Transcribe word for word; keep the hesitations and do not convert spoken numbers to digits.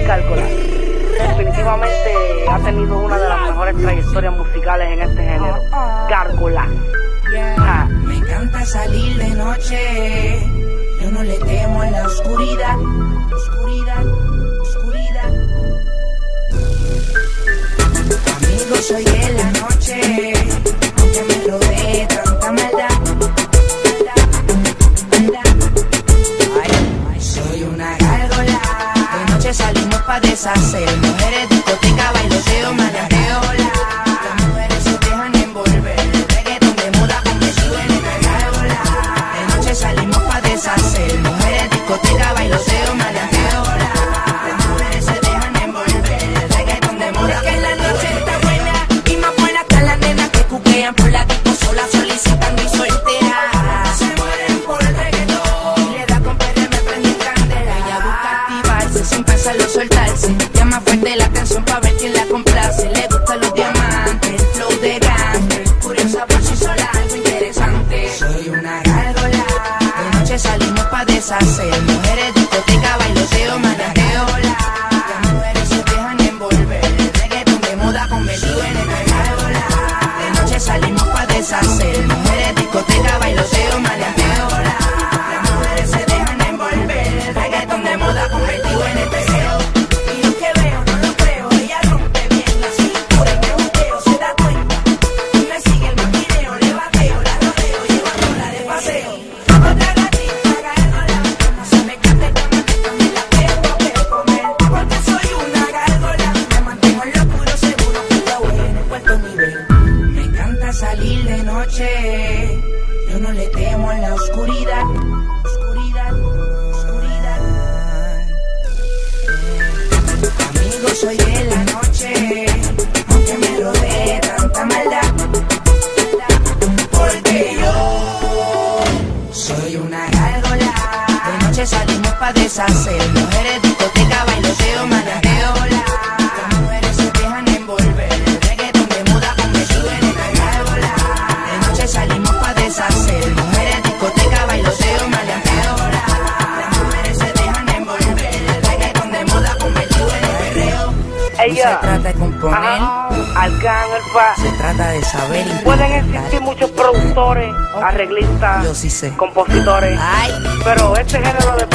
Gárgolas. Definitivamente ha tenido una de las mejores trayectorias musicales en este género. Gárgolas. Yeah. Me encanta salir de noche, yo no le temo a la oscuridad, oscuridad, oscuridad. Amigo, soy de la noche, aunque me rodee tanta maldad, maldad. Ay, soy una gárgola. De noche salimos pa' deshacer, mujeres, discoteca, bailoteo, malandreo. Las mujeres se dejan envolver, reggaetón de moda con vestido en la gárgola. De noche salimos pa' deshacer, mujeres, discoteca, bailoteo, malandreo. Las mujeres se dejan envolver, reggaetón de moda. Que la noche está buena y más buena que las nenas que cuquean por la disco sola, solicitando y solteras. Se mueren por el reggaetón y le da con perder, me prende en candela. Ella busca activarse sin pensarlo soltarse, llama fuerte la canción pa' ver quién la complace. Le gustan los diamantes, el flow de gangster, curiosa por si sola algo interesante. Soy una gárgola. De noche salimos pa' deshacer, mujeres, discoteca, bailoteo, malandreo. Las mujeres se dejan envolver, reggaetón de moda con vestido en la gárgola. De noche salimos pa' deshacer, mujeres, discoteca, bailoteo, malandreo. Las mujeres se dejan envolver, reggaetón de moda con vestido en el perreo. Y lo que veo no lo creo, ella rompe bien la cintura y me buteo, se da cuenta. Y me sigue el maquineo, le bateo, la rodeo, llevo a rola de paseo. Otra gatita gárgola, no se me cante con también la tengo que comer. Porque soy una gárgola, me mantengo en lo puro, seguro que está bueno en el cuarto nivel. Me encanta salir de noche, yo no le temo a la oscuridad, oscuridad, oscuridad. Amigo, soy de la noche, aunque me rodee tanta maldad, porque yo soy una gárgola. De noche salimos pa' deshacer, mujeres, discoteca, bailoteo, malandreo. Las mujeres se dejan envolver, reggaetón de moda con vestido en la gárgola. De noche salimos pa' deshacer, mujeres, discoteca, bailoteo, malandreo. Las mujeres se dejan envolver, reggaetón de moda con vestido en el perreo. Ella. No se trata de componer, Ajá. Arcángel pa. se trata de saber Pueden interpretar. existir muchos productores, arreglistas, Yo sí sé. compositores, Ay, pero este género de